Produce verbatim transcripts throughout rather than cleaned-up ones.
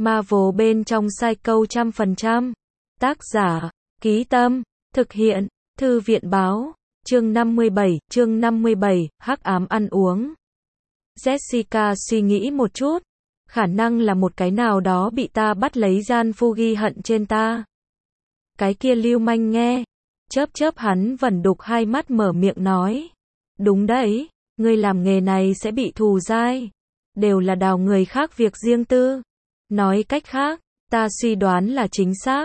Marvel bên trong Psycho trăm phần trăm. Tác giả, Ký Tâm, thực hiện, Thư viện báo, chương năm mươi bảy, chương năm mươi bảy, hắc ám ăn uống. Jessica suy nghĩ một chút, khả năng là một cái nào đó bị ta bắt lấy gian phu ghi hận trên ta. Cái kia lưu manh nghe, chớp chớp hắn vẩn đục hai mắt mở miệng nói. Đúng đấy, ngươi làm nghề này sẽ bị thù dai, đều là đào người khác việc riêng tư. Nói cách khác, ta suy đoán là chính xác.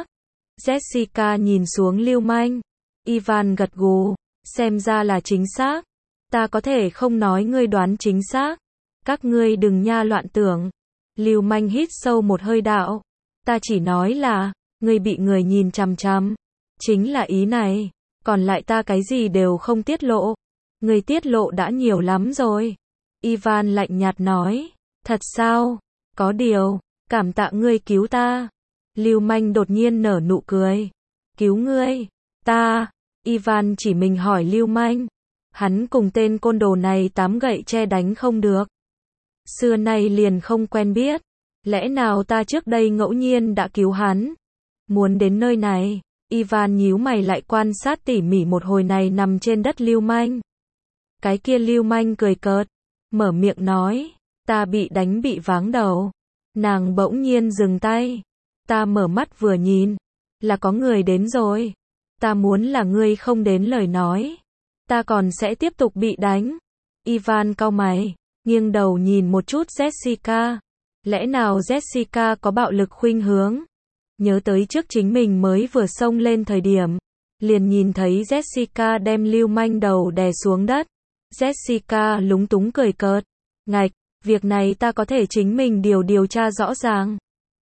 Jessica nhìn xuống lưu manh. Ivan gật gù, xem ra là chính xác. Ta có thể không nói ngươi đoán chính xác. Các ngươi đừng nha loạn tưởng. Lưu manh hít sâu một hơi đạo. Ta chỉ nói là, ngươi bị người nhìn chằm chằm. Chính là ý này. Còn lại ta cái gì đều không tiết lộ. Ngươi tiết lộ đã nhiều lắm rồi. Ivan lạnh nhạt nói. Thật sao? Có điều, cảm tạ ngươi cứu ta. Lưu manh đột nhiên nở nụ cười. Cứu ngươi? Ta? Ivan chỉ mình hỏi lưu manh. Hắn cùng tên côn đồ này tám gậy che đánh không được. Xưa nay liền không quen biết. Lẽ nào ta trước đây ngẫu nhiên đã cứu hắn? Muốn đến nơi này, Ivan nhíu mày lại quan sát tỉ mỉ một hồi này nằm trên đất lưu manh. Cái kia lưu manh cười cợt, mở miệng nói, ta bị đánh bị váng đầu. Nàng bỗng nhiên dừng tay. Ta mở mắt vừa nhìn, là có người đến rồi. Ta muốn là ngươi không đến lời nói, ta còn sẽ tiếp tục bị đánh. Ivan cau mày, nghiêng đầu nhìn một chút Jessica. Lẽ nào Jessica có bạo lực khuynh hướng? Nhớ tới trước chính mình mới vừa xông lên thời điểm, liền nhìn thấy Jessica đem lưu manh đầu đè xuống đất. Jessica lúng túng cười cợt. Ngạch, việc này ta có thể chính mình điều điều tra rõ ràng.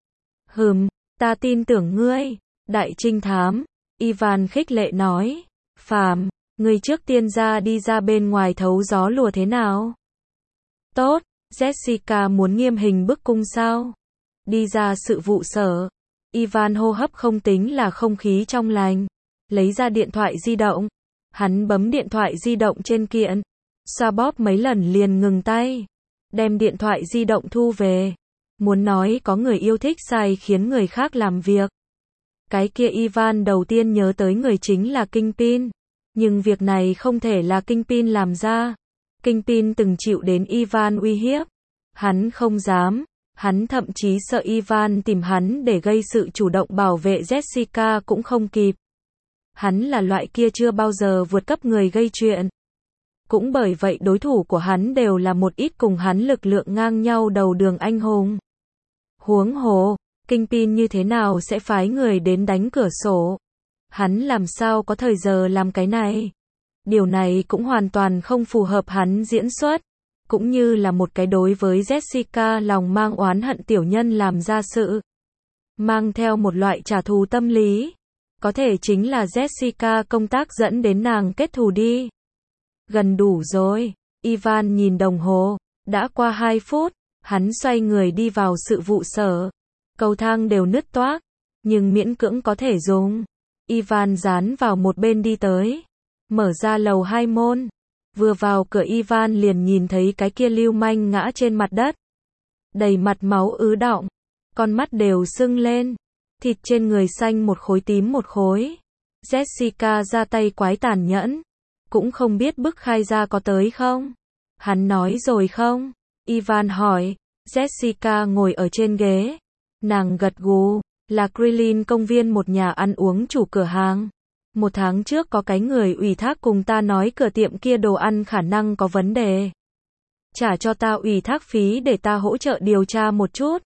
Hừm, ta tin tưởng ngươi, đại trinh thám. Ivan khích lệ nói. Phàm, ngươi trước tiên ra đi ra bên ngoài thấu gió lùa thế nào? Tốt, Jessica muốn nghiêm hình bức cung sao? Đi ra sự vụ sở. Ivan hô hấp không tính là không khí trong lành. Lấy ra điện thoại di động. Hắn bấm điện thoại di động trên kiện. Xoa bóp mấy lần liền ngừng tay. Đem điện thoại di động thu về. Muốn nói có người yêu thích sai khiến người khác làm việc. Cái kia Ivan đầu tiên nhớ tới người chính là Kingpin. Nhưng việc này không thể là Kingpin làm ra. Kingpin từng chịu đến Ivan uy hiếp. Hắn không dám. Hắn thậm chí sợ Ivan tìm hắn để gây sự chủ động bảo vệ Jessica cũng không kịp. Hắn là loại kia chưa bao giờ vượt cấp người gây chuyện. Cũng bởi vậy đối thủ của hắn đều là một ít cùng hắn lực lượng ngang nhau đầu đường anh hùng. Huống hồ, Kingpin như thế nào sẽ phái người đến đánh cửa sổ? Hắn làm sao có thời giờ làm cái này? Điều này cũng hoàn toàn không phù hợp hắn diễn xuất. Cũng như là một cái đối với Jessica lòng mang oán hận tiểu nhân làm ra sự. Mang theo một loại trả thù tâm lý. Có thể chính là Jessica công tác dẫn đến nàng kết thù đi. Gần đủ rồi. Ivan nhìn đồng hồ. Đã qua hai phút. Hắn xoay người đi vào sự vụ sở. Cầu thang đều nứt toác. Nhưng miễn cưỡng có thể dùng. Ivan dán vào một bên đi tới. Mở ra lầu hai môn. Vừa vào cửa Ivan liền nhìn thấy cái kia lưu manh ngã trên mặt đất. Đầy mặt máu ứ đọng. Con mắt đều sưng lên. Thịt trên người xanh một khối tím một khối. Jessica ra tay quái tàn nhẫn. Cũng không biết bức khai ra có tới không? Hắn nói rồi không? Ivan hỏi. Jessica ngồi ở trên ghế. Nàng gật gù. Là Krillin công viên một nhà ăn uống chủ cửa hàng. Một tháng trước có cái người ủy thác cùng ta nói cửa tiệm kia đồ ăn khả năng có vấn đề. Trả cho ta ủy thác phí để ta hỗ trợ điều tra một chút.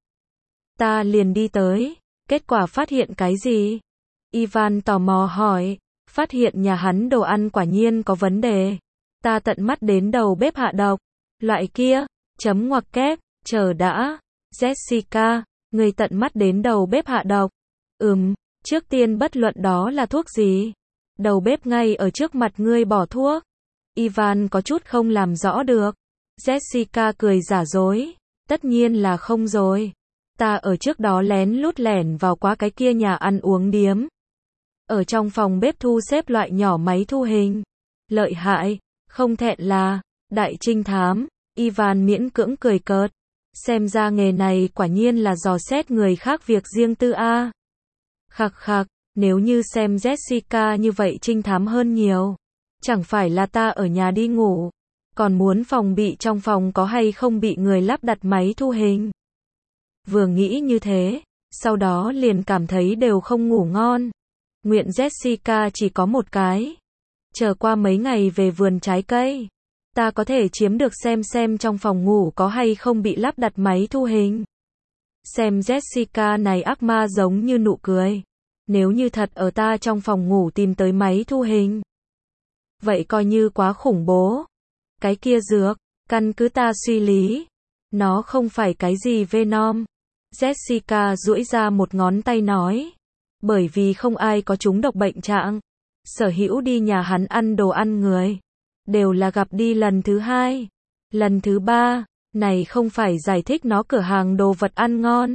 Ta liền đi tới. Kết quả phát hiện cái gì? Ivan tò mò hỏi. Phát hiện nhà hắn đồ ăn quả nhiên có vấn đề. Ta tận mắt đến đầu bếp hạ độc. Loại kia, chấm ngoặc kép, chờ đã. Jessica, người tận mắt đến đầu bếp hạ độc. Ừm, trước tiên bất luận đó là thuốc gì. Đầu bếp ngay ở trước mặt ngươi bỏ thuốc. Ivan có chút không làm rõ được. Jessica cười giả dối. Tất nhiên là không rồi. Ta ở trước đó lén lút lẻn vào qua cái kia nhà ăn uống điếm. Ở trong phòng bếp thu xếp loại nhỏ máy thu hình. Lợi hại, không thẹn là, đại trinh thám. Ivan miễn cưỡng cười cợt. Xem ra nghề này quả nhiên là dò xét người khác việc riêng tư a. Khặc khặc, nếu như xem Jessica như vậy trinh thám hơn nhiều. Chẳng phải là ta ở nhà đi ngủ, còn muốn phòng bị trong phòng có hay không bị người lắp đặt máy thu hình. Vừa nghĩ như thế, sau đó liền cảm thấy đều không ngủ ngon. Nguyện Jessica chỉ có một cái. Chờ qua mấy ngày về vườn trái cây, ta có thể chiếm được xem xem trong phòng ngủ có hay không bị lắp đặt máy thu hình. Xem Jessica này ác ma giống như nụ cười. Nếu như thật ở ta trong phòng ngủ tìm tới máy thu hình, vậy coi như quá khủng bố. Cái kia dược, căn cứ ta suy lý, nó không phải cái gì Venom. Jessica duỗi ra một ngón tay nói. Bởi vì không ai có trúng độc bệnh trạng. Sở hữu đi nhà hắn ăn đồ ăn người, đều là gặp đi lần thứ hai. Lần thứ ba, này không phải giải thích nó cửa hàng đồ vật ăn ngon.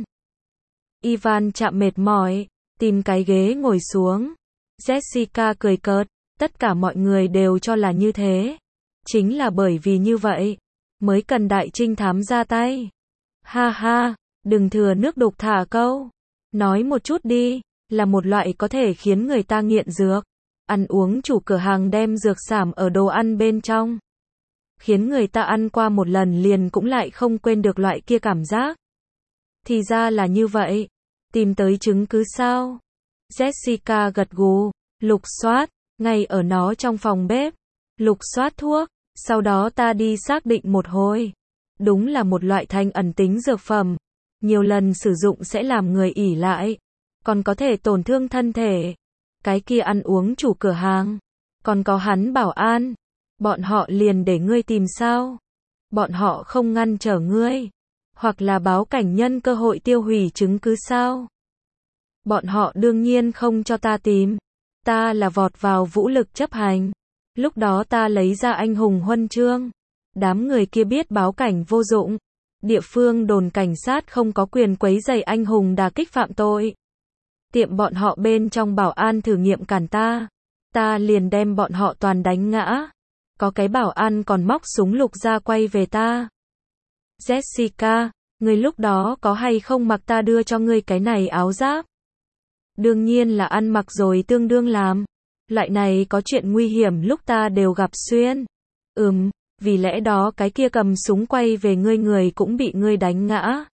Ivan chạm mệt mỏi, tìm cái ghế ngồi xuống. Jessica cười cợt, tất cả mọi người đều cho là như thế. Chính là bởi vì như vậy, mới cần đại trinh thám ra tay. Ha ha, đừng thừa nước đục thả câu. Nói một chút đi, là một loại có thể khiến người ta nghiện dược. Ăn uống chủ cửa hàng đem dược sảm ở đồ ăn bên trong, khiến người ta ăn qua một lần liền cũng lại không quên được loại kia cảm giác. Thì ra là như vậy. Tìm tới chứng cứ sao? Jessica gật gù, lục soát, ngay ở nó trong phòng bếp. Lục soát thuốc, sau đó ta đi xác định một hồi. Đúng là một loại thanh ẩn tính dược phẩm. Nhiều lần sử dụng sẽ làm người ỷ lại, còn có thể tổn thương thân thể. Cái kia ăn uống chủ cửa hàng, còn có hắn bảo an, bọn họ liền để ngươi tìm sao? Bọn họ không ngăn trở ngươi, hoặc là báo cảnh nhân cơ hội tiêu hủy chứng cứ sao? Bọn họ đương nhiên không cho ta tìm. Ta là vọt vào vũ lực chấp hành. Lúc đó ta lấy ra anh hùng huân chương. Đám người kia biết báo cảnh vô dụng. Địa phương đồn cảnh sát không có quyền quấy rầy anh hùng đả kích phạm tội. Tiệm bọn họ bên trong bảo an thử nghiệm cản ta. Ta liền đem bọn họ toàn đánh ngã. Có cái bảo an còn móc súng lục ra quay về ta. Jessica, ngươi lúc đó có hay không mặc ta đưa cho ngươi cái này áo giáp? Đương nhiên là ăn mặc rồi tương đương làm. Loại này có chuyện nguy hiểm lúc ta đều gặp xuyên. Ừm, vì lẽ đó cái kia cầm súng quay về ngươi người cũng bị ngươi đánh ngã.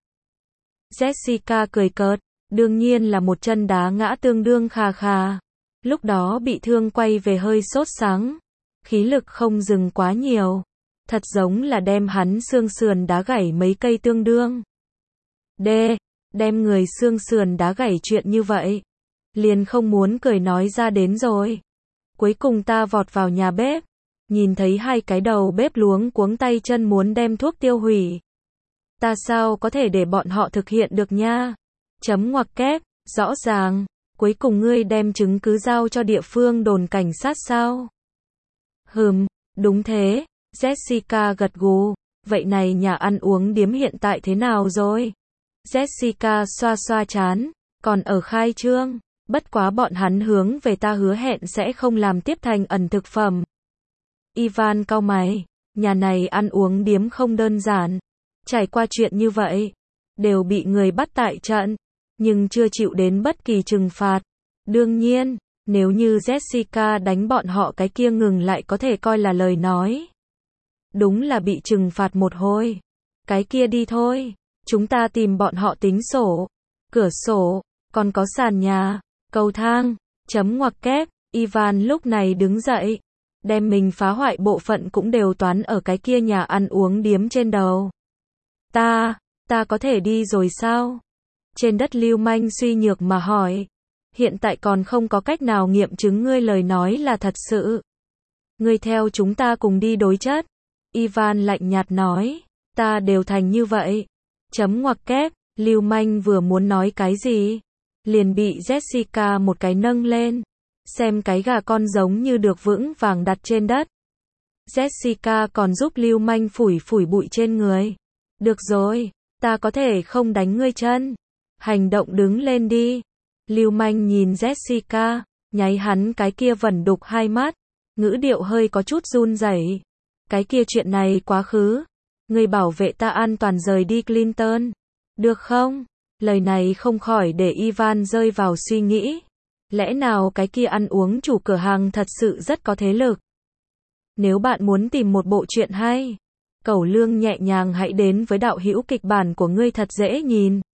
Jessica cười cợt, đương nhiên là một chân đá ngã tương đương khà khà. Lúc đó bị thương quay về hơi sốt sắng. Khí lực không dừng quá nhiều. Thật giống là đem hắn xương sườn đá gãy mấy cây tương đương. D. Đem người xương sườn đá gãy chuyện như vậy. Liền không muốn cười nói ra đến rồi. Cuối cùng ta vọt vào nhà bếp. Nhìn thấy hai cái đầu bếp luống cuống tay chân muốn đem thuốc tiêu hủy. Ta sao có thể để bọn họ thực hiện được nha? Chấm ngoặc kép, rõ ràng. Cuối cùng ngươi đem chứng cứ giao cho địa phương đồn cảnh sát sao? Hừm, đúng thế. Jessica gật gù. Vậy này nhà ăn uống điếm hiện tại thế nào rồi? Jessica xoa xoa trán. Còn ở khai trương. Bất quá bọn hắn hướng về ta hứa hẹn sẽ không làm tiếp thành ẩn thực phẩm. Ivan cau mày. Nhà này ăn uống điếm không đơn giản. Trải qua chuyện như vậy, đều bị người bắt tại trận, nhưng chưa chịu đến bất kỳ trừng phạt. Đương nhiên, nếu như Jessica đánh bọn họ cái kia ngừng lại có thể coi là lời nói. Đúng là bị trừng phạt một hồi. Cái kia đi thôi. Chúng ta tìm bọn họ tính sổ. Cửa sổ, còn có sàn nhà, cầu thang, chấm ngoặc kép. Ivan lúc này đứng dậy. Đem mình phá hoại bộ phận cũng đều toán ở cái kia nhà ăn uống điếm trên đầu. Ta, ta có thể đi rồi sao? Trên đất lưu manh suy nhược mà hỏi. Hiện tại còn không có cách nào nghiệm chứng ngươi lời nói là thật sự. Ngươi theo chúng ta cùng đi đối chất. Ivan lạnh nhạt nói. Ta đều thành như vậy. Chấm ngoặc kép. Lưu manh vừa muốn nói cái gì, liền bị Jessica một cái nâng lên. Xem cái gà con giống như được vững vàng đặt trên đất. Jessica còn giúp lưu manh phủi phủi bụi trên người. Được rồi, ta có thể không đánh ngươi chân. Hành động đứng lên đi. Lưu manh nhìn Jessica, nháy hắn cái kia vẩn đục hai mắt. Ngữ điệu hơi có chút run rẩy. Cái kia chuyện này quá khứ. Ngươi bảo vệ ta an toàn rời đi Clinton. Được không? Lời này không khỏi để Ivan rơi vào suy nghĩ. Lẽ nào cái kia ăn uống chủ cửa hàng thật sự rất có thế lực? Nếu bạn muốn tìm một bộ truyện hay, cẩu lương nhẹ nhàng hãy đến với đạo hữu kịch bản của ngươi thật dễ nhìn.